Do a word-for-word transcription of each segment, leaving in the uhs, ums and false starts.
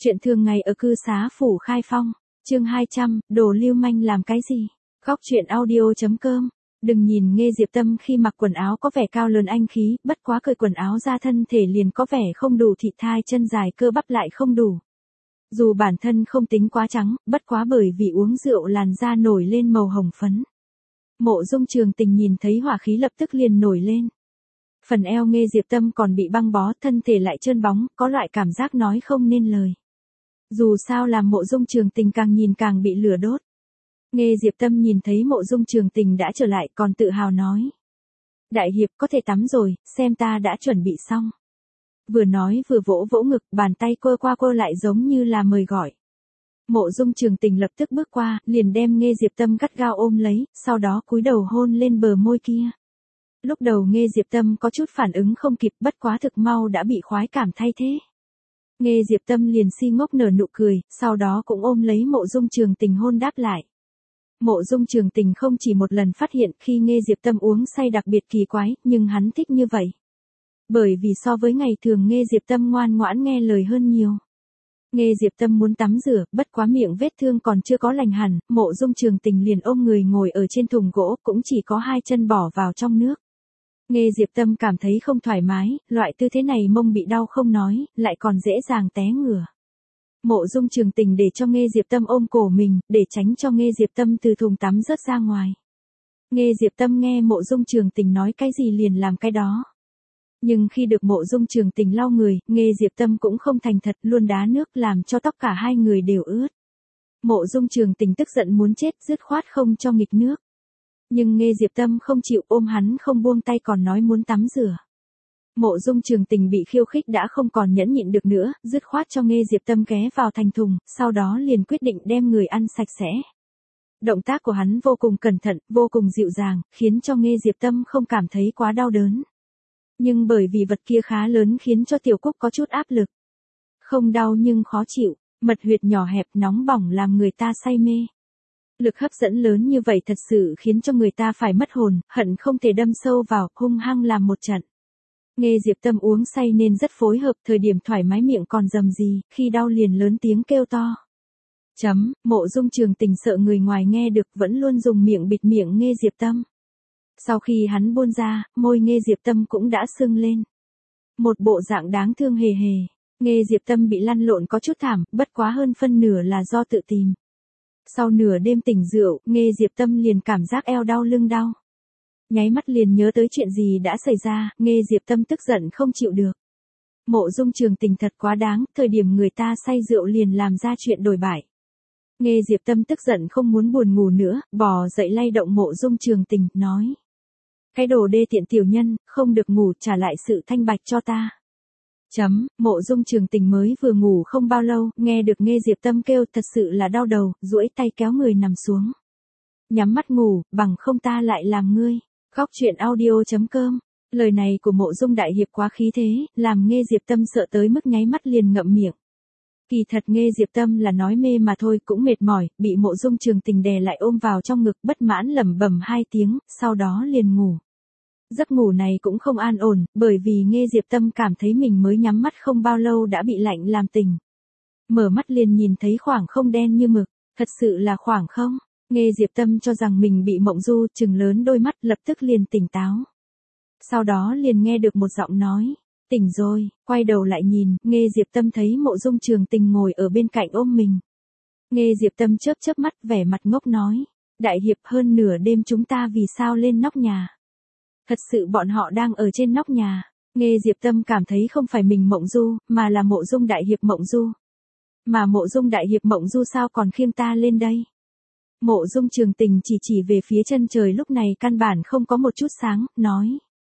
Chuyện thường ngày ở cư xá phủ Khai Phong, chương hai trăm, đồ lưu manh làm cái gì? Góc truyện audio.com. Đừng nhìn Nghê Diệp Tâm khi mặc quần áo có vẻ cao lớn anh khí, bất quá cởi quần áo ra thân thể liền có vẻ không đủ thịt thai, chân dài cơ bắp lại không đủ. Dù bản thân không tính quá trắng, bất quá bởi vì uống rượu làn da nổi lên màu hồng phấn. Mộ Dung Trường Tình nhìn thấy hỏa khí lập tức liền nổi lên. Phần eo Nghê Diệp Tâm còn bị băng bó, thân thể lại trơn bóng, có loại cảm giác nói không nên lời. Dù sao làm Mộ Dung Trường Tình càng nhìn càng bị lửa đốt. Nghê Diệp Tâm nhìn thấy Mộ Dung Trường Tình đã trở lại còn tự hào nói. Đại hiệp có thể tắm rồi, xem ta đã chuẩn bị xong. Vừa nói vừa vỗ vỗ ngực, bàn tay quơ qua quơ lại giống như là mời gọi. Mộ Dung Trường Tình lập tức bước qua, liền đem Nghê Diệp Tâm gắt gao ôm lấy, sau đó cúi đầu hôn lên bờ môi kia. Lúc đầu Nghê Diệp Tâm có chút phản ứng không kịp, bất quá thực mau đã bị khoái cảm thay thế. Nghê Diệp Tâm liền si ngốc nở nụ cười, sau đó cũng ôm lấy Mộ Dung Trường Tình hôn đáp lại. Mộ Dung Trường Tình không chỉ một lần phát hiện khi Nghê Diệp Tâm uống say đặc biệt kỳ quái, nhưng hắn thích như vậy. Bởi vì so với ngày thường Nghê Diệp Tâm ngoan ngoãn nghe lời hơn nhiều. Nghê Diệp Tâm muốn tắm rửa, bất quá miệng vết thương còn chưa có lành hẳn, Mộ Dung Trường Tình liền ôm người ngồi ở trên thùng gỗ, cũng chỉ có hai chân bỏ vào trong nước. Nghê Diệp Tâm cảm thấy không thoải mái, loại tư thế này mông bị đau không nói, lại còn dễ dàng té ngửa. Mộ Dung Trường Tình để cho Nghê Diệp Tâm ôm cổ mình, để tránh cho Nghê Diệp Tâm từ thùng tắm rớt ra ngoài. Nghê Diệp Tâm nghe Mộ Dung Trường Tình nói cái gì liền làm cái đó. Nhưng khi được Mộ Dung Trường Tình lau người, Nghê Diệp Tâm cũng không thành thật, luôn đá nước làm cho tóc cả hai người đều ướt. Mộ Dung Trường Tình tức giận muốn chết, dứt khoát không cho nghịch nước. Nhưng Nghê Diệp Tâm không chịu, ôm hắn không buông tay còn nói muốn tắm rửa. Mộ Dung Trường Tình bị khiêu khích đã không còn nhẫn nhịn được nữa, dứt khoát cho Nghê Diệp Tâm ghé vào thành thùng, sau đó liền quyết định đem người ăn sạch sẽ. Động tác của hắn vô cùng cẩn thận, vô cùng dịu dàng, khiến cho Nghê Diệp Tâm không cảm thấy quá đau đớn. Nhưng bởi vì vật kia khá lớn khiến cho Tiểu Cúc có chút áp lực. Không đau nhưng khó chịu, mật huyệt nhỏ hẹp nóng bỏng làm người ta say mê. Lực hấp dẫn lớn như vậy thật sự khiến cho người ta phải mất hồn, hận không thể đâm sâu vào, hung hăng làm một trận. Nghê Diệp Tâm uống say nên rất phối hợp, thời điểm thoải mái miệng còn rầm rì, khi đau liền lớn tiếng kêu to. Chấm, Mộ Dung Trường Tình sợ người ngoài nghe được vẫn luôn dùng miệng bịt miệng Nghê Diệp Tâm. Sau khi hắn buôn ra, môi Nghê Diệp Tâm cũng đã sưng lên. Một bộ dạng đáng thương hề hề, Nghê Diệp Tâm bị lăn lộn có chút thảm, bất quá hơn phân nửa là do tự tìm. Sau nửa đêm tỉnh rượu, Nghê Diệp Tâm liền cảm giác eo đau lưng đau. Nháy mắt liền nhớ tới chuyện gì đã xảy ra, Nghê Diệp Tâm tức giận không chịu được. Mộ Dung Trường Tình thật quá đáng, thời điểm người ta say rượu liền làm ra chuyện đổi bại. Nghê Diệp Tâm tức giận không muốn buồn ngủ nữa, bò dậy lay động Mộ Dung Trường Tình, nói. Cái đồ đê tiện tiểu nhân, không được ngủ, trả lại sự thanh bạch cho ta. Chấm, Mộ Dung Trường Tình mới vừa ngủ không bao lâu, nghe được Nghê Diệp Tâm kêu thật sự là đau đầu, duỗi tay kéo người nằm xuống. Nhắm mắt ngủ, bằng không ta lại làm ngươi. Góc truyện audio.com. Lời này của Mộ Dung đại hiệp quá khí thế, làm Nghê Diệp Tâm sợ tới mức nháy mắt liền ngậm miệng. Kỳ thật Nghê Diệp Tâm là nói mê mà thôi, cũng mệt mỏi, bị Mộ Dung Trường Tình đè lại ôm vào trong ngực, bất mãn lẩm bẩm hai tiếng, sau đó liền ngủ. Giấc ngủ này cũng không an ổn, bởi vì Nghê Diệp Tâm cảm thấy mình mới nhắm mắt không bao lâu đã bị lạnh làm tỉnh. Mở mắt liền nhìn thấy khoảng không đen như mực, thật sự là khoảng không. Nghê Diệp Tâm cho rằng mình bị mộng du, trừng lớn đôi mắt, lập tức liền tỉnh táo. Sau đó liền nghe được một giọng nói, tỉnh rồi, quay đầu lại nhìn, Nghê Diệp Tâm thấy Mộ Dung Trường Tình ngồi ở bên cạnh ôm mình. Nghê Diệp Tâm chớp chớp mắt, vẻ mặt ngốc nói, đại hiệp hơn nửa đêm chúng ta vì sao lên nóc nhà? Thật sự bọn họ đang ở trên nóc nhà. Nghê Diệp Tâm cảm thấy không phải mình mộng du, mà là Mộ Dung đại hiệp mộng du. Mà Mộ Dung đại hiệp mộng du sao còn khiêng ta lên đây? Mộ Dung Trường Tình chỉ chỉ về phía chân trời lúc này căn bản không có một chút sáng, nói.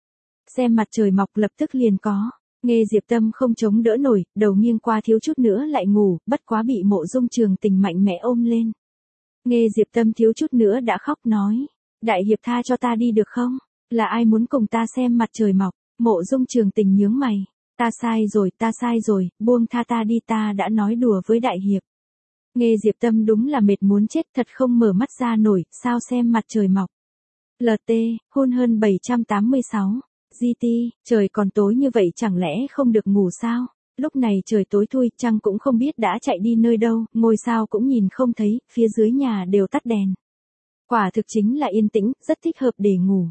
Xem mặt trời mọc lập tức liền có. Nghê Diệp Tâm không chống đỡ nổi, đầu nghiêng qua thiếu chút nữa lại ngủ, bất quá bị Mộ Dung Trường Tình mạnh mẽ ôm lên. Nghê Diệp Tâm thiếu chút nữa đã khóc nói. Đại hiệp tha cho ta đi được không? Là ai muốn cùng ta xem mặt trời mọc? Mộ Dung Trường Tình nhướng mày. Ta sai rồi, ta sai rồi, buông tha ta đi, ta đã nói đùa với đại hiệp. Nghê Diệp Tâm đúng là mệt muốn chết, thật không mở mắt ra nổi, sao xem mặt trời mọc. lờ tê, hôn hơn bảy trăm tám mươi sáu. giê tê, trời còn tối như vậy chẳng lẽ không được ngủ sao? Lúc này trời tối thui, trăng cũng không biết đã chạy đi nơi đâu, ngôi sao cũng nhìn không thấy, phía dưới nhà đều tắt đèn. Quả thực chính là yên tĩnh, rất thích hợp để ngủ.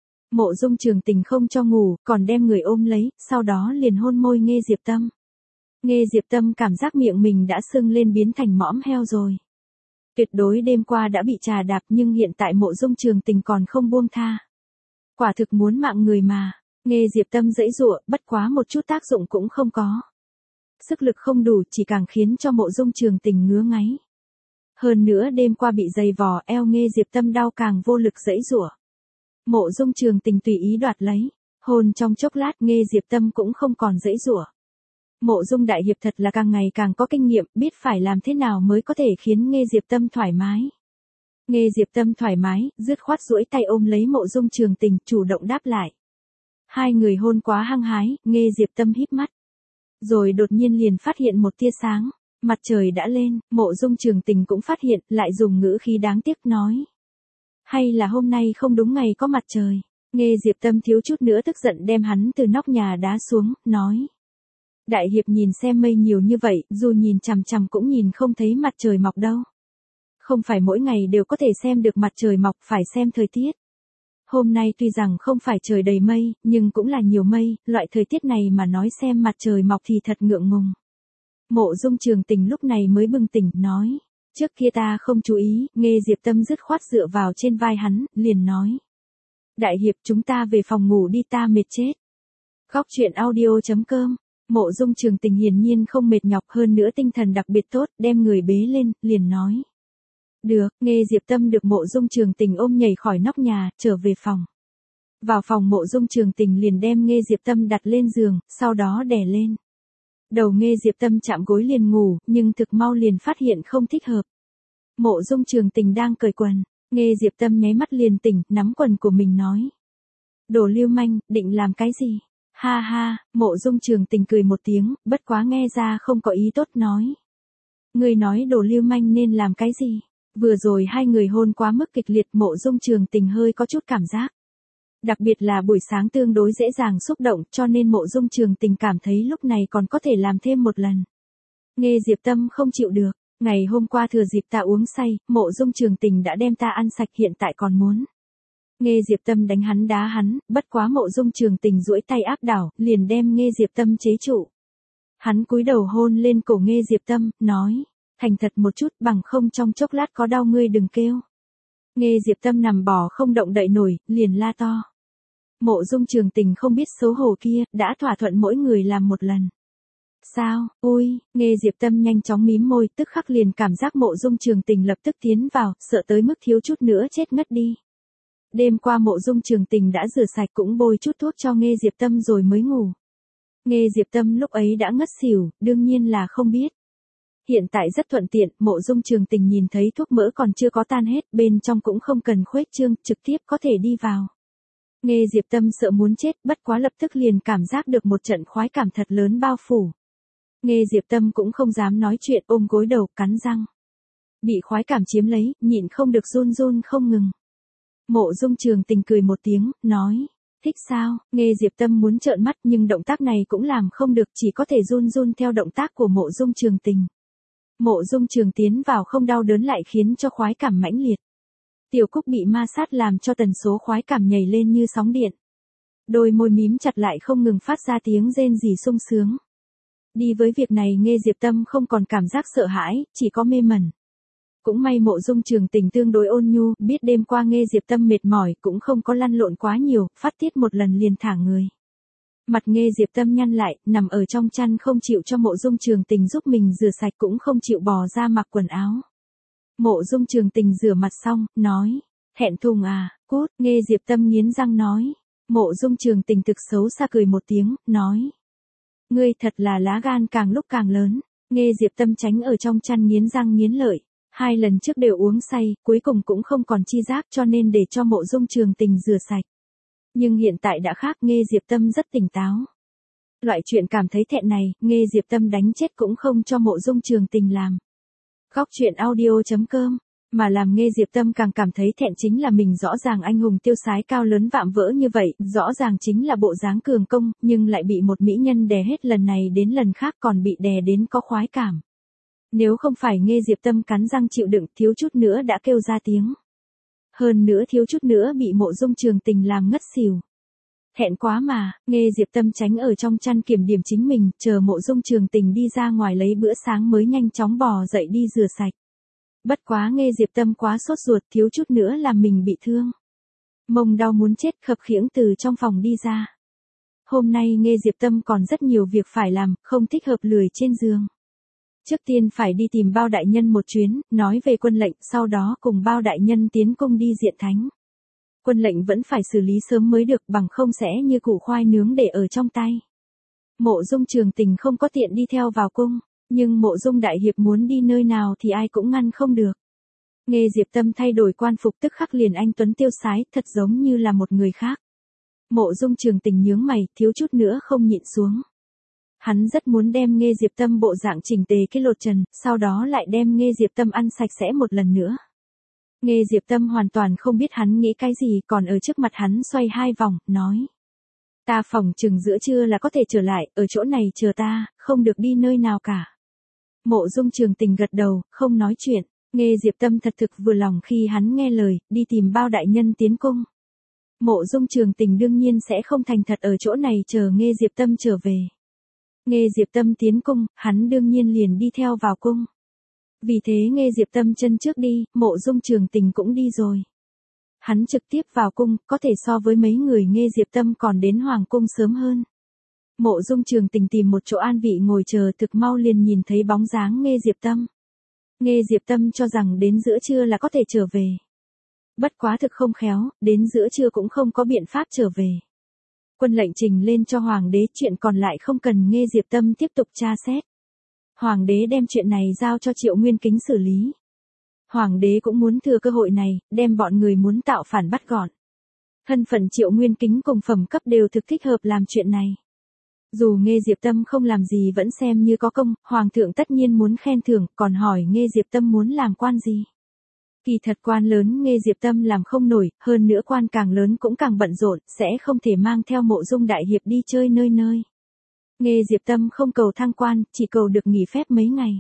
Mộ Dung Trường Tình không cho ngủ, còn đem người ôm lấy, sau đó liền hôn môi Nghê Diệp Tâm. Nghê Diệp Tâm cảm giác miệng mình đã sưng lên biến thành mõm heo rồi. Tuyệt đối đêm qua đã bị trà đạp nhưng hiện tại Mộ Dung Trường Tình còn không buông tha. Quả thực muốn mạng người mà. Nghê Diệp Tâm giãy giụa, bất quá một chút tác dụng cũng không có. Sức lực không đủ chỉ càng khiến cho Mộ Dung Trường Tình ngứa ngáy. Hơn nữa đêm qua bị giày vò, eo Nghê Diệp Tâm đau càng vô lực giãy giụa. Mộ Dung Trường Tình tùy ý đoạt lấy, hôn trong chốc lát Nghê Diệp Tâm cũng không còn giãy giụa. Mộ Dung đại hiệp thật là càng ngày càng có kinh nghiệm, biết phải làm thế nào mới có thể khiến Nghê Diệp Tâm thoải mái. Nghê Diệp Tâm thoải mái, dứt khoát duỗi tay ôm lấy Mộ Dung Trường Tình, chủ động đáp lại. Hai người hôn quá hăng hái, Nghê Diệp Tâm híp mắt. Rồi đột nhiên liền phát hiện một tia sáng, mặt trời đã lên, Mộ Dung Trường Tình cũng phát hiện, lại dùng ngữ khí đáng tiếc nói. Hay là hôm nay không đúng ngày có mặt trời. Nghê Diệp Tâm thiếu chút nữa tức giận đem hắn từ nóc nhà đá xuống, nói. Đại hiệp nhìn xem mây nhiều như vậy, dù nhìn chằm chằm cũng nhìn không thấy mặt trời mọc đâu. Không phải mỗi ngày đều có thể xem được mặt trời mọc, phải xem thời tiết. Hôm nay tuy rằng không phải trời đầy mây, nhưng cũng là nhiều mây, loại thời tiết này mà nói xem mặt trời mọc thì thật ngượng ngùng. Mộ Dung Trường Tình lúc này mới bừng tỉnh, nói. Trước kia ta không chú ý, Nghê Diệp Tâm dứt khoát dựa vào trên vai hắn, liền nói. Đại hiệp chúng ta về phòng ngủ đi, ta mệt chết. Góc truyện audio chấm com. Mộ Dung Trường Tình hiển nhiên không mệt nhọc, hơn nữa tinh thần đặc biệt tốt, đem người bế lên, liền nói. Được, Nghê Diệp Tâm được Mộ Dung Trường Tình ôm nhảy khỏi nóc nhà, trở về phòng. Vào phòng Mộ Dung Trường Tình liền đem Nghê Diệp Tâm đặt lên giường, sau đó đè lên. Đầu Nghê Diệp Tâm chạm gối liền ngủ, nhưng thực mau liền phát hiện không thích hợp. Mộ Dung Trường Tình đang cởi quần, Nghê Diệp Tâm nháy mắt liền tỉnh, nắm quần của mình nói. Đồ lưu manh, định làm cái gì? Ha ha, Mộ Dung Trường Tình cười một tiếng, bất quá nghe ra không có ý tốt nói. Người nói đồ lưu manh nên làm cái gì? Vừa rồi hai người hôn quá mức kịch liệt, Mộ Dung Trường Tình hơi có chút cảm giác. Đặc biệt là buổi sáng tương đối dễ dàng xúc động, cho nên Mộ Dung Trường Tình cảm thấy lúc này còn có thể làm thêm một lần. Nghê Diệp Tâm không chịu được, ngày hôm qua thừa dịp ta uống say, Mộ Dung Trường Tình đã đem ta ăn sạch, hiện tại còn muốn. Nghê Diệp Tâm đánh hắn đá hắn, bất quá Mộ Dung Trường Tình duỗi tay áp đảo, liền đem Nghê Diệp Tâm chế trụ. Hắn cúi đầu hôn lên cổ Nghê Diệp Tâm, nói, thành thật một chút, bằng không trong chốc lát có đau ngươi đừng kêu. Nghê Diệp Tâm nằm bò không động đậy nổi, liền la to. Mộ Dung Trường Tình không biết xấu hổ kia, đã thỏa thuận mỗi người làm một lần. Sao, ôi, Nghê Diệp Tâm nhanh chóng mím môi, tức khắc liền cảm giác Mộ Dung Trường Tình lập tức tiến vào, sợ tới mức thiếu chút nữa chết ngất đi. Đêm qua Mộ Dung Trường Tình đã rửa sạch cũng bôi chút thuốc cho Nghê Diệp Tâm rồi mới ngủ. Nghê Diệp Tâm lúc ấy đã ngất xỉu, đương nhiên là không biết. Hiện tại rất thuận tiện, Mộ Dung Trường Tình nhìn thấy thuốc mỡ còn chưa có tan hết, bên trong cũng không cần khuếch trương, trực tiếp có thể đi vào. Nghê Diệp Tâm sợ muốn chết, bất quá lập tức liền cảm giác được một trận khoái cảm thật lớn bao phủ. Nghê Diệp Tâm cũng không dám nói chuyện, ôm gối đầu, cắn răng. Bị khoái cảm chiếm lấy, nhịn không được run run không ngừng. Mộ Dung Trường Tình cười một tiếng, nói, thích sao? Nghê Diệp Tâm muốn trợn mắt nhưng động tác này cũng làm không được, chỉ có thể run run theo động tác của Mộ Dung Trường Tình. Mộ Dung Trường tiến vào không đau đớn lại khiến cho khoái cảm mãnh liệt. Tiểu Cúc bị ma sát làm cho tần số khoái cảm nhảy lên như sóng điện. Đôi môi mím chặt lại không ngừng phát ra tiếng rên rỉ sung sướng. Đi với việc này Nghê Diệp Tâm không còn cảm giác sợ hãi, chỉ có mê mẩn. Cũng may Mộ Dung Trường Tình tương đối ôn nhu, biết đêm qua Nghê Diệp Tâm mệt mỏi cũng không có lăn lộn quá nhiều, phát tiết một lần liền thả người. Mặt Nghê Diệp Tâm nhăn lại, nằm ở trong chăn không chịu cho Mộ Dung Trường Tình giúp mình rửa sạch cũng không chịu bò ra mặc quần áo. Mộ Dung Trường Tình rửa mặt xong, nói, thẹn thùng à, cút, Nghê Diệp Tâm nghiến răng nói. Mộ Dung Trường Tình thực xấu xa cười một tiếng, nói. Ngươi thật là lá gan càng lúc càng lớn. Nghê Diệp Tâm tránh ở trong chăn nghiến răng nghiến lợi. Hai lần trước đều uống say, cuối cùng cũng không còn chi giác cho nên để cho Mộ Dung Trường Tình rửa sạch. Nhưng hiện tại đã khác, Nghê Diệp Tâm rất tỉnh táo. Loại chuyện cảm thấy thẹn này, Nghê Diệp Tâm đánh chết cũng không cho Mộ Dung Trường Tình làm. Góc truyện audio chấm com Mà làm Nghê Diệp Tâm càng cảm thấy thẹn chính là mình rõ ràng anh hùng tiêu sái cao lớn vạm vỡ như vậy, rõ ràng chính là bộ dáng cường công, nhưng lại bị một mỹ nhân đè hết lần này đến lần khác còn bị đè đến có khoái cảm. Nếu không phải Nghê Diệp Tâm cắn răng chịu đựng thiếu chút nữa đã kêu ra tiếng. Hơn nữa thiếu chút nữa bị Mộ Dung Trường Tình làm ngất xỉu. Thẹn quá mà, Nghê Diệp Tâm tránh ở trong chăn kiểm điểm chính mình, chờ Mộ Dung Trường Tình đi ra ngoài lấy bữa sáng mới nhanh chóng bò dậy đi rửa sạch. Bất quá Nghê Diệp Tâm quá sốt ruột thiếu chút nữa làm mình bị thương. Mông đau muốn chết khập khiễng từ trong phòng đi ra. Hôm nay Nghê Diệp Tâm còn rất nhiều việc phải làm, không thích hợp lười trên giường. Trước tiên phải đi tìm Bao đại nhân một chuyến, nói về quân lệnh, sau đó cùng Bao đại nhân tiến cung đi diện thánh. Quân lệnh vẫn phải xử lý sớm mới được, bằng không sẽ như củ khoai nướng để ở trong tay. Mộ Dung Trường Tình không có tiện đi theo vào cung, nhưng Mộ Dung đại hiệp muốn đi nơi nào thì ai cũng ngăn không được. Nghê Diệp Tâm thay đổi quan phục tức khắc liền anh tuấn tiêu sái, thật giống như là một người khác. Mộ Dung Trường Tình nhướng mày, thiếu chút nữa không nhịn xuống. Hắn rất muốn đem Nghê Diệp Tâm bộ dạng chỉnh tề cái lột trần, sau đó lại đem Nghê Diệp Tâm ăn sạch sẽ một lần nữa. Nghê Diệp Tâm hoàn toàn không biết hắn nghĩ cái gì, còn ở trước mặt hắn xoay hai vòng, nói. Ta phỏng chừng giữa trưa là có thể trở lại, ở chỗ này chờ ta, không được đi nơi nào cả. Mộ Dung Trường Tình gật đầu, không nói chuyện. Nghê Diệp Tâm thật thực vừa lòng khi hắn nghe lời, đi tìm Bao đại nhân tiến cung. Mộ Dung Trường Tình đương nhiên sẽ không thành thật ở chỗ này chờ Nghê Diệp Tâm trở về. Nghê Diệp Tâm tiến cung, hắn đương nhiên liền đi theo vào cung. Vì thế Nghê Diệp Tâm chân trước đi, Mộ Dung Trường Tình cũng đi rồi. Hắn trực tiếp vào cung, có thể so với mấy người Nghê Diệp Tâm còn đến hoàng cung sớm hơn. Mộ Dung Trường Tình tìm một chỗ an vị ngồi chờ, thực mau liền nhìn thấy bóng dáng Nghê Diệp Tâm. Nghê Diệp Tâm cho rằng đến giữa trưa là có thể trở về. Bất quá thực không khéo, đến giữa trưa cũng không có biện pháp trở về. Quân lệnh trình lên cho hoàng đế, chuyện còn lại không cần Nghê Diệp Tâm tiếp tục tra xét. Hoàng đế đem chuyện này giao cho Triệu Nguyên Kính xử lý. Hoàng đế cũng muốn thừa cơ hội này, đem bọn người muốn tạo phản bắt gọn. Thân phận Triệu Nguyên Kính cùng phẩm cấp đều thực thích hợp làm chuyện này. Dù Nghê Diệp Tâm không làm gì vẫn xem như có công, Hoàng thượng tất nhiên muốn khen thưởng, còn hỏi Nghê Diệp Tâm muốn làm quan gì. Kỳ thật quan lớn Nghê Diệp Tâm làm không nổi, hơn nữa quan càng lớn cũng càng bận rộn, sẽ không thể mang theo Mộ Dung đại hiệp đi chơi nơi nơi. Nghê Diệp Tâm không cầu thăng quan, chỉ cầu được nghỉ phép mấy ngày.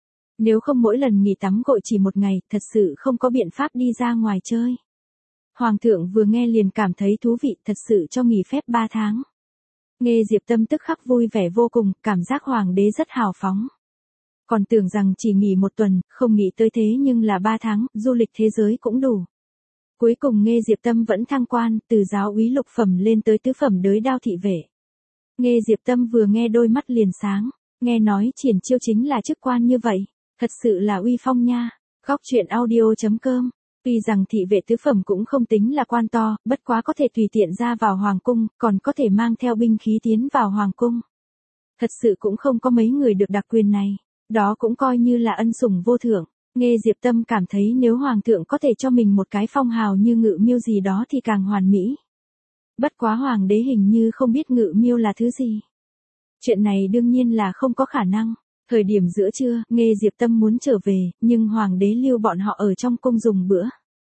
Nếu không mỗi lần nghỉ tắm gội chỉ một ngày, thật sự không có biện pháp đi ra ngoài chơi. Hoàng thượng vừa nghe liền cảm thấy thú vị, thật sự cho nghỉ phép ba tháng. Nghê Diệp Tâm tức khắc vui vẻ vô cùng, cảm giác hoàng đế rất hào phóng. Còn tưởng rằng chỉ nghỉ một tuần, không nghĩ tới thế nhưng là ba tháng, du lịch thế giới cũng đủ. Cuối cùng Nghê Diệp Tâm vẫn thăng quan, từ giáo úy lục phẩm lên tới tứ phẩm đới đao thị vệ. Nghê Diệp Tâm vừa nghe đôi mắt liền sáng, nghe nói triển chiêu chính là chức quan như vậy, thật sự là uy phong nha. Góc truyện audio chấm com. Tuy rằng thị vệ tứ phẩm cũng không tính là quan to, bất quá có thể tùy tiện ra vào hoàng cung, còn có thể mang theo binh khí tiến vào hoàng cung. Thật sự cũng không có mấy người được đặc quyền này, đó cũng coi như là ân sủng vô thưởng. Nghê Diệp Tâm cảm thấy nếu hoàng thượng có thể cho mình một cái phong hào như Ngự Miêu gì đó thì càng hoàn mỹ. Bất quá hoàng đế hình như không biết Ngự Miêu là thứ gì. Chuyện này đương nhiên là không có khả năng. Thời điểm giữa trưa, Nghê Diệp Tâm muốn trở về, nhưng hoàng đế lưu bọn họ ở trong cung dùng bữa.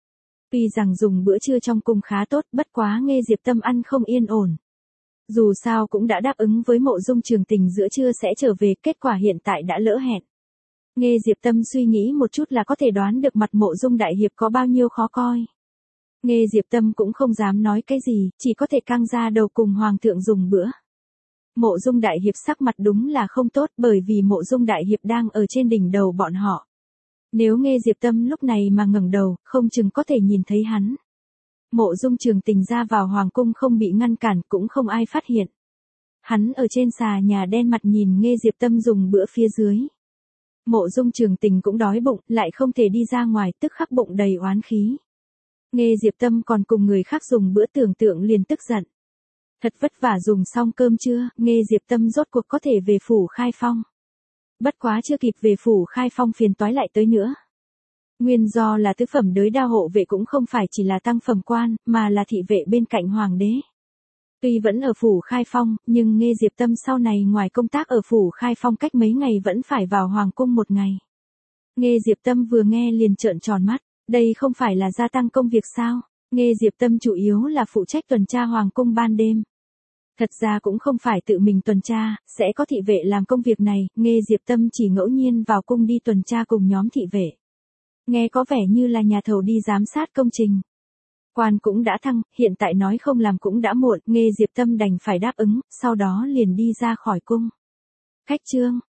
Tuy rằng dùng bữa trưa trong cung khá tốt, bất quá Nghê Diệp Tâm ăn không yên ổn. Dù sao cũng đã đáp ứng với Mộ Dung Trường Tình giữa trưa sẽ trở về, kết quả hiện tại đã lỡ hẹn. Nghê Diệp Tâm suy nghĩ một chút là có thể đoán được mặt Mộ Dung đại hiệp có bao nhiêu khó coi. Nghê Diệp Tâm cũng không dám nói cái gì, chỉ có thể căng ra đầu cùng hoàng thượng dùng bữa. Mộ Dung đại hiệp sắc mặt đúng là không tốt, bởi vì Mộ Dung đại hiệp đang ở trên đỉnh đầu bọn họ. Nếu Nghê Diệp Tâm lúc này mà ngẩng đầu, không chừng có thể nhìn thấy hắn. Mộ Dung Trường Tình ra vào hoàng cung không bị ngăn cản, cũng không ai phát hiện. Hắn ở trên xà nhà đen mặt nhìn Nghê Diệp Tâm dùng bữa phía dưới. Mộ Dung Trường Tình cũng đói bụng, lại không thể đi ra ngoài, tức khắc bụng đầy oán khí. Nghê Diệp Tâm còn cùng người khác dùng bữa, tưởng tượng liền tức giận. Thật vất vả dùng xong cơm trưa, Nghê Diệp Tâm rốt cuộc có thể về phủ Khai Phong. Bất quá chưa kịp về phủ Khai Phong phiền toái lại tới nữa. Nguyên do là tứ phẩm đới đao hộ vệ cũng không phải chỉ là tăng phẩm quan, mà là thị vệ bên cạnh hoàng đế. Tuy vẫn ở phủ Khai Phong, nhưng Nghê Diệp Tâm sau này ngoài công tác ở phủ Khai Phong cách mấy ngày vẫn phải vào hoàng cung một ngày. Nghê Diệp Tâm vừa nghe liền trợn tròn mắt, Đây không phải là gia tăng công việc sao? Nghe Diệp Tâm chủ yếu là phụ trách tuần tra hoàng cung ban đêm. Thật ra cũng không phải tự mình tuần tra, sẽ có thị vệ làm công việc này, Nghe Diệp Tâm chỉ ngẫu nhiên vào cung đi tuần tra cùng nhóm thị vệ. Nghe có vẻ như là nhà thầu đi giám sát công trình. Quan cũng đã thăng, hiện tại nói không làm cũng đã muộn, Nghe Diệp Tâm đành phải đáp ứng, sau đó liền đi ra khỏi cung. Khách trương,